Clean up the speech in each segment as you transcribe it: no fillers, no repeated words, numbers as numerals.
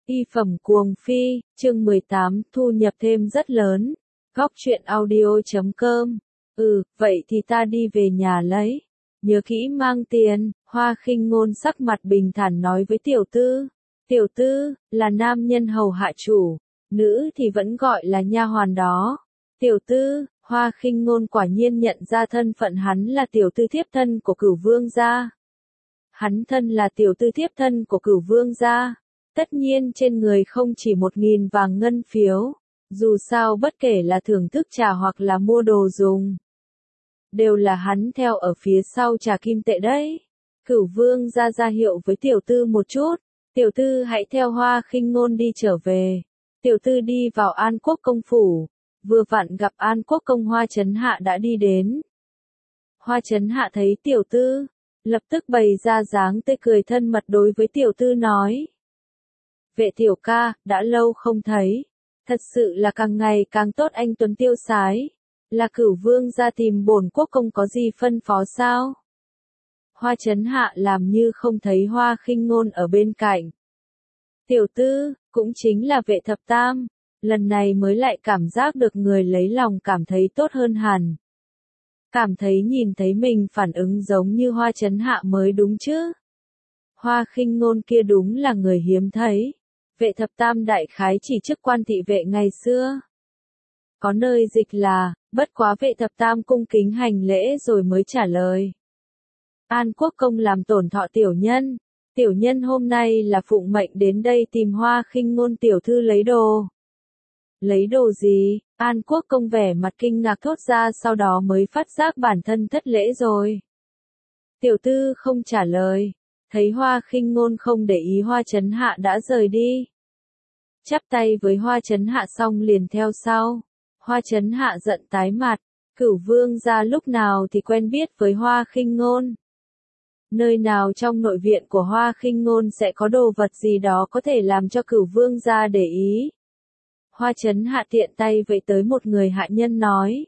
Y phẩm cuồng phi, chương 18, thu nhập thêm rất lớn. Góc truyện audio.com. Vậy thì ta đi về nhà lấy. Nhớ kỹ mang tiền. Hoa Khinh Ngôn sắc mặt bình thản nói với tiểu tư. Tiểu tư, là nam nhân hầu hạ chủ. Nữ thì vẫn gọi là nha hoàn đó. Tiểu tư, Hoa Khinh Ngôn quả nhiên nhận ra thân phận hắn là tiểu tư thiếp thân của Cửu Vương gia. Hắn thân là tiểu tư thiếp thân của Cửu Vương gia. Tất nhiên trên người không chỉ 1.000 vàng ngân phiếu, dù sao bất kể là thưởng thức trà hoặc là mua đồ dùng, đều là hắn theo ở phía sau trà kim tệ đấy. Cửu Vương ra hiệu với tiểu tư một chút, tiểu tư hãy theo Hoa Khinh Ngôn đi trở về. Tiểu tư đi vào An Quốc công phủ, vừa vặn gặp An Quốc công Hoa Chấn Hạ đã đi đến. Hoa Chấn Hạ thấy tiểu tư, lập tức bày ra dáng tươi cười thân mật đối với tiểu tư nói. Vệ tiểu ca, đã lâu không thấy. Thật sự là càng ngày càng tốt anh tuấn tiêu sái. Là Cửu Vương ra tìm bổn quốc công có gì phân phó sao? Hoa Chấn Hạ làm như không thấy Hoa Khinh Ngôn ở bên cạnh. Tiểu tư, cũng chính là Vệ thập tam. Lần này mới lại cảm giác được người lấy lòng cảm thấy tốt hơn hẳn. Cảm thấy nhìn thấy mình phản ứng giống như Hoa Chấn Hạ mới đúng chứ. Hoa Khinh Ngôn kia đúng là người hiếm thấy. Vệ thập tam đại khái chỉ chức quan thị vệ ngày xưa. Có nơi dịch là, bất quá vệ thập tam cung kính hành lễ rồi mới trả lời. An Quốc công làm tổn thọ tiểu nhân hôm nay là phụng mệnh đến đây tìm Hoa Khinh Ngôn tiểu thư lấy đồ. Lấy đồ gì? An Quốc công vẻ mặt kinh ngạc thốt ra sau đó mới phát giác bản thân thất lễ rồi. Tiểu tư không trả lời. Thấy Hoa Khinh Ngôn không để ý Hoa Chấn Hạ đã rời đi. Chắp tay với Hoa Chấn Hạ xong liền theo sau. Hoa Chấn Hạ giận tái mặt. Cửu Vương gia lúc nào thì quen biết với Hoa Khinh Ngôn. Nơi nào trong nội viện của Hoa Khinh Ngôn sẽ có đồ vật gì đó có thể làm cho Cửu Vương gia để ý. Hoa Chấn Hạ tiện tay vẫy tới một người hạ nhân nói.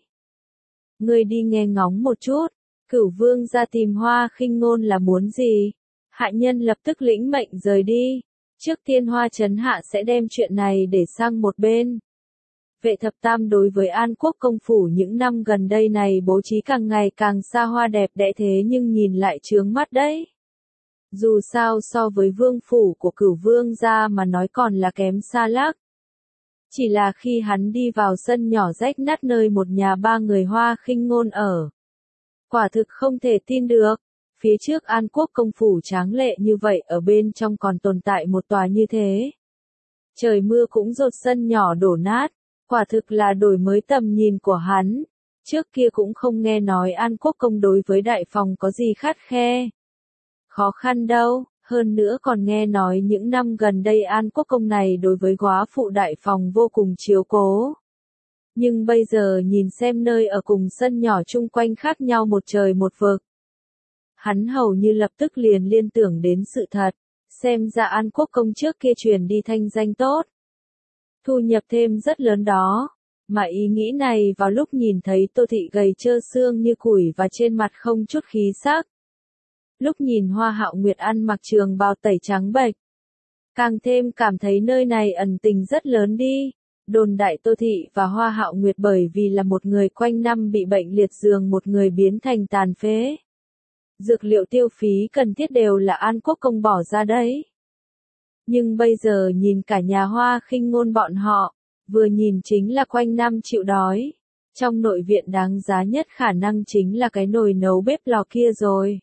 Ngươi đi nghe ngóng một chút. Cửu Vương gia tìm Hoa Khinh Ngôn là muốn gì? Hạ nhân lập tức lĩnh mệnh rời đi. Trước tiên Hoa Chấn Hạ sẽ đem chuyện này để sang một bên. Vệ thập tam đối với An Quốc công phủ những năm gần đây này bố trí càng ngày càng xa hoa đẹp đẽ thế nhưng nhìn lại chướng mắt đấy. Dù sao so với vương phủ của Cửu Vương gia mà nói còn là kém xa lác. Chỉ là khi hắn đi vào sân nhỏ rách nát nơi một nhà ba người Hoa Khinh Ngôn ở. Quả thực không thể tin được. Phía trước An Quốc công phủ tráng lệ như vậy ở bên trong còn tồn tại một tòa như thế. Trời mưa cũng dột sân nhỏ đổ nát, quả thực là đổi mới tầm nhìn của hắn. Trước kia cũng không nghe nói An Quốc công đối với đại phòng có gì khắt khe. Khó khăn đâu, hơn nữa còn nghe nói những năm gần đây An Quốc công này đối với góa phụ đại phòng vô cùng chiếu cố. Nhưng bây giờ nhìn xem nơi ở cùng sân nhỏ chung quanh khác nhau một trời một vực. Hắn hầu như lập tức liền liên tưởng đến sự thật, xem ra An Quốc công trước kia truyền đi thanh danh tốt. Thu nhập thêm rất lớn đó, mà ý nghĩ này vào lúc nhìn thấy Tô Thị gầy trơ xương như củi và trên mặt không chút khí sắc. Lúc nhìn Hoa Hạo Nguyệt ăn mặc trường bào tẩy trắng bệch, càng thêm cảm thấy nơi này ẩn tình rất lớn đi. Đồn đại Tô Thị và Hoa Hạo Nguyệt bởi vì là một người quanh năm bị bệnh liệt giường một người biến thành tàn phế. Dược liệu tiêu phí cần thiết đều là An Quốc công bỏ ra đấy. Nhưng bây giờ nhìn cả nhà Hoa Khinh Ngôn bọn họ, vừa nhìn chính là quanh năm chịu đói. Trong nội viện đáng giá nhất khả năng chính là cái nồi nấu bếp lò kia rồi.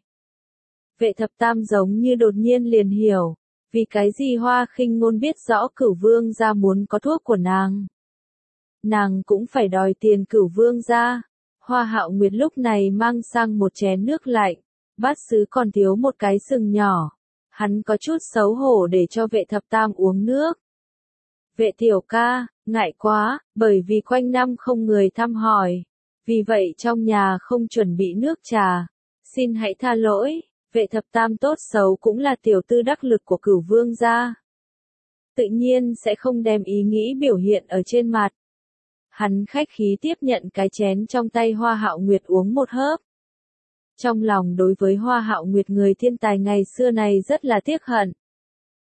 Vệ thập tam giống như đột nhiên liền hiểu, vì cái gì Hoa Khinh Ngôn biết rõ Cửu Vương gia muốn có thuốc của nàng. Nàng cũng phải đòi tiền Cửu Vương gia. Hoa Hạo Nguyệt lúc này mang sang một chén nước lạnh. Bát sứ còn thiếu một cái sừng nhỏ. Hắn có chút xấu hổ để cho vệ thập tam uống nước. Vệ tiểu ca, ngại quá, bởi vì quanh năm không người thăm hỏi. Vì vậy trong nhà không chuẩn bị nước trà. Xin hãy tha lỗi, vệ thập tam tốt xấu cũng là tiểu tư đắc lực của Cửu Vương gia. Tự nhiên sẽ không đem ý nghĩ biểu hiện ở trên mặt. Hắn khách khí tiếp nhận cái chén trong tay Hoa Hạo Nguyệt uống một hớp. Trong lòng đối với Hoa Hạo Nguyệt người thiên tài ngày xưa này rất là tiếc hận.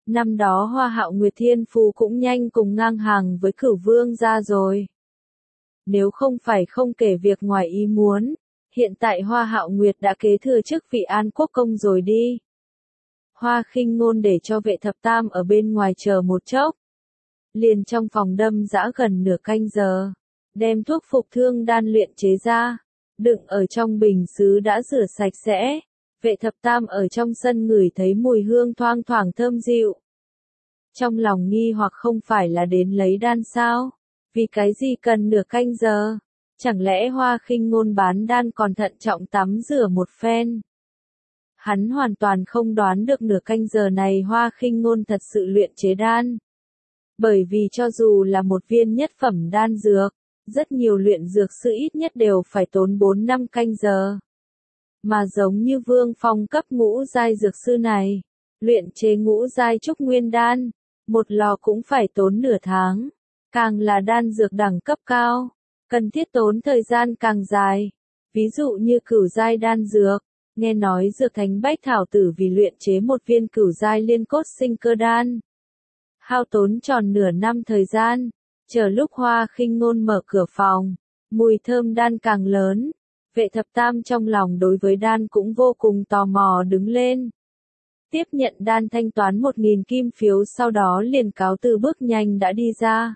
Năm đó Hoa Hạo Nguyệt thiên phú cũng nhanh cùng ngang hàng với Cửu Vương gia rồi. Nếu không phải không kể việc ngoài ý muốn, hiện tại Hoa Hạo Nguyệt đã kế thừa chức vị An Quốc công rồi đi. Hoa Khinh Ngôn để cho Vệ Thập Tam ở bên ngoài chờ một chốc. Liền trong phòng đâm dã gần nửa canh giờ, đem thuốc phục thương đan luyện chế ra, đựng ở trong bình sứ đã rửa sạch sẽ. Vệ Thập Tam ở trong sân ngửi thấy mùi hương thoang thoảng thơm dịu. Trong lòng nghi hoặc không phải là đến lấy đan sao? Vì cái gì cần nửa canh giờ? Chẳng lẽ Hoa Khinh Ngôn bán đan còn thận trọng tắm rửa một phen? Hắn hoàn toàn không đoán được nửa canh giờ này Hoa Khinh Ngôn thật sự luyện chế đan. Bởi vì cho dù là một viên nhất phẩm đan dược, rất nhiều luyện dược sư ít nhất đều phải tốn 4-5 canh giờ. Mà giống như Vương Phong cấp ngũ giai dược sư này, luyện chế ngũ giai trúc nguyên đan, một lò cũng phải tốn nửa tháng. Càng là đan dược đẳng cấp cao, cần thiết tốn thời gian càng dài. Ví dụ như cửu giai đan dược, nghe nói Dược Thánh Bách Thảo Tử vì luyện chế một viên cửu giai liên cốt sinh cơ đan, hao tốn tròn nửa năm thời gian. Chờ lúc Hoa Khinh Ngôn mở cửa phòng, mùi thơm đan càng lớn. Vệ Thập Tam trong lòng đối với đan cũng vô cùng tò mò đứng lên. Tiếp nhận đan thanh toán 1.000 kim phiếu sau đó liền cáo từ bước nhanh đã đi ra.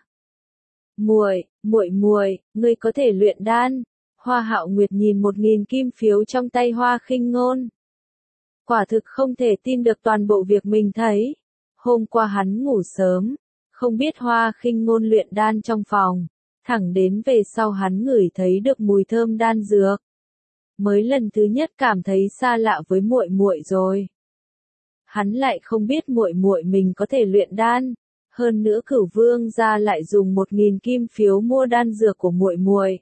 Muội, ngươi có thể luyện đan. Hoa Hạo Nguyệt nhìn 1.000 kim phiếu trong tay Hoa Khinh Ngôn. Quả thực không thể tin được toàn bộ việc mình thấy. Hôm qua hắn ngủ sớm, không biết Hoa Khinh Ngôn luyện đan trong phòng, thẳng đến về sau hắn ngửi thấy được mùi thơm đan dược, mới lần thứ nhất cảm thấy xa lạ với muội muội rồi. Hắn lại không biết muội muội mình có thể luyện đan, hơn nữa Cửu Vương gia lại dùng 1.000 kim phiếu mua đan dược của muội muội.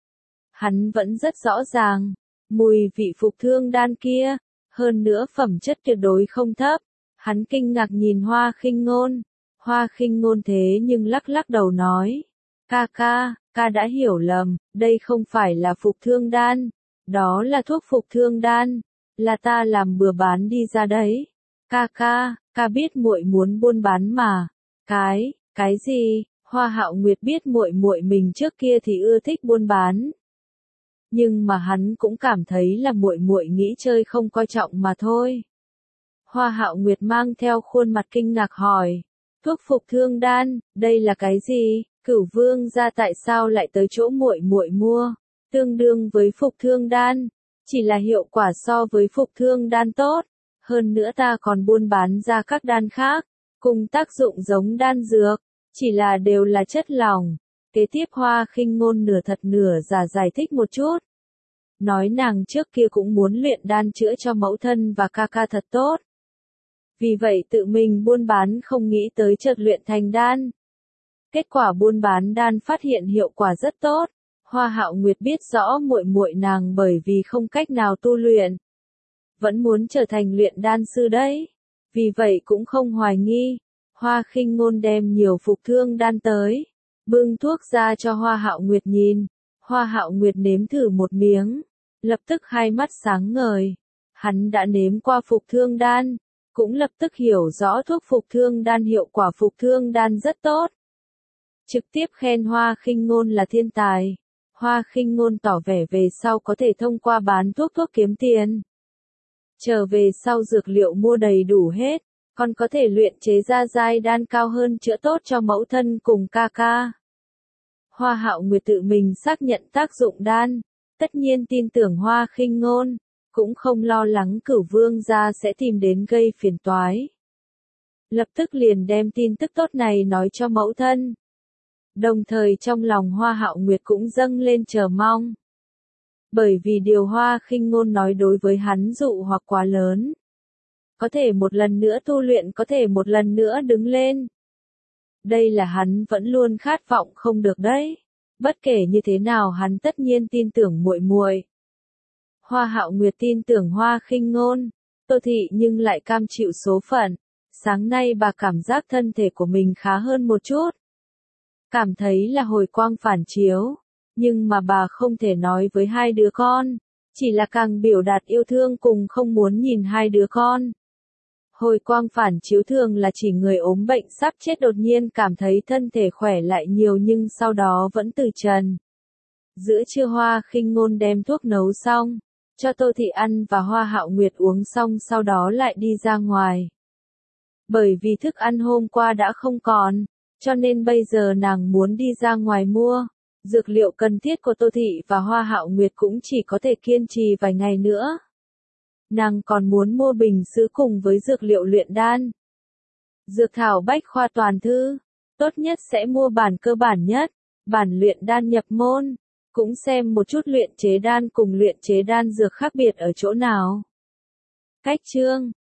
Hắn vẫn rất rõ ràng, mùi vị phục thương đan kia, hơn nữa phẩm chất tuyệt đối không thấp. Hắn kinh ngạc nhìn Hoa Khinh Ngôn. Hoa Khinh Ngôn thế nhưng lắc lắc đầu nói, ca đã hiểu lầm, đây không phải là phục thương đan, đó là thuốc phục thương đan, là ta làm bừa bán đi ra đấy. Ca biết muội muốn buôn bán mà. Cái gì? Hoa Hạo Nguyệt biết muội muội mình trước kia thì ưa thích buôn bán, nhưng mà hắn cũng cảm thấy là muội muội nghĩ chơi không coi trọng mà thôi. Hoa Hạo Nguyệt mang theo khuôn mặt kinh ngạc hỏi, thuốc phục thương đan, đây là cái gì? Cửu Vương gia tại sao lại tới chỗ muội muội mua? Tương đương với phục thương đan, chỉ là hiệu quả so với phục thương đan tốt, hơn nữa ta còn buôn bán ra các đan khác, cùng tác dụng giống đan dược, chỉ là đều là chất lỏng. Kế tiếp Hoa Khinh Ngôn nửa thật nửa giả giải thích một chút. Nói nàng trước kia cũng muốn luyện đan chữa cho mẫu thân và ca thật tốt. Vì vậy tự mình buôn bán không nghĩ tới chợt luyện thành đan. Kết quả buôn bán đan phát hiện hiệu quả rất tốt. Hoa Hạo Nguyệt biết rõ muội muội nàng bởi vì không cách nào tu luyện, vẫn muốn trở thành luyện đan sư đấy. Vì vậy cũng không hoài nghi. Hoa Khinh Ngôn đem nhiều phục thương đan tới, bưng thuốc ra cho Hoa Hạo Nguyệt nhìn. Hoa Hạo Nguyệt nếm thử một miếng, lập tức hai mắt sáng ngời. Hắn đã nếm qua phục thương đan, cũng lập tức hiểu rõ thuốc phục thương đan hiệu quả phục thương đan rất tốt. Trực tiếp khen Hoa Khinh Ngôn là thiên tài. Hoa Khinh Ngôn tỏ vẻ về sau có thể thông qua bán thuốc kiếm tiền. Trở về sau dược liệu mua đầy đủ hết, còn có thể luyện chế ra giai đan cao hơn chữa tốt cho mẫu thân cùng ca. Hoa Hạo Nguyệt tự mình xác nhận tác dụng đan, tất nhiên tin tưởng Hoa Khinh Ngôn, cũng không lo lắng Cửu Vương gia sẽ tìm đến gây phiền toái. Lập tức liền đem tin tức tốt này nói cho mẫu thân. Đồng thời trong lòng Hoa Hạo Nguyệt cũng dâng lên chờ mong. Bởi vì điều Hoa Khinh Ngôn nói đối với hắn dụ hoặc quá lớn. Có thể một lần nữa tu luyện, có thể một lần nữa đứng lên. Đây là hắn vẫn luôn khát vọng không được đấy. Bất kể như thế nào hắn tất nhiên tin tưởng muội muội. Hoa Hạo Nguyệt tin tưởng Hoa Khinh Ngôn, Tô Thị nhưng lại cam chịu số phận. Sáng nay bà cảm giác thân thể của mình khá hơn một chút. Cảm thấy là hồi quang phản chiếu, nhưng mà bà không thể nói với hai đứa con, chỉ là càng biểu đạt yêu thương cùng không muốn nhìn hai đứa con. Hồi quang phản chiếu thường là chỉ người ốm bệnh sắp chết đột nhiên cảm thấy thân thể khỏe lại nhiều nhưng sau đó vẫn từ trần. Giữa trưa Hoa Khinh Ngôn đem thuốc nấu xong, cho Tô Thị ăn và Hoa Hạo Nguyệt uống xong sau đó lại đi ra ngoài. Bởi vì thức ăn hôm qua đã không còn, cho nên bây giờ nàng muốn đi ra ngoài mua. Dược liệu cần thiết của Tô Thị và Hoa Hạo Nguyệt cũng chỉ có thể kiên trì vài ngày nữa. Nàng còn muốn mua bình sứ cùng với dược liệu luyện đan. Dược thảo bách khoa toàn thư, tốt nhất sẽ mua bản cơ bản nhất, bản luyện đan nhập môn, cũng xem một chút luyện chế đan cùng luyện chế đan dược khác biệt ở chỗ nào. Cách chương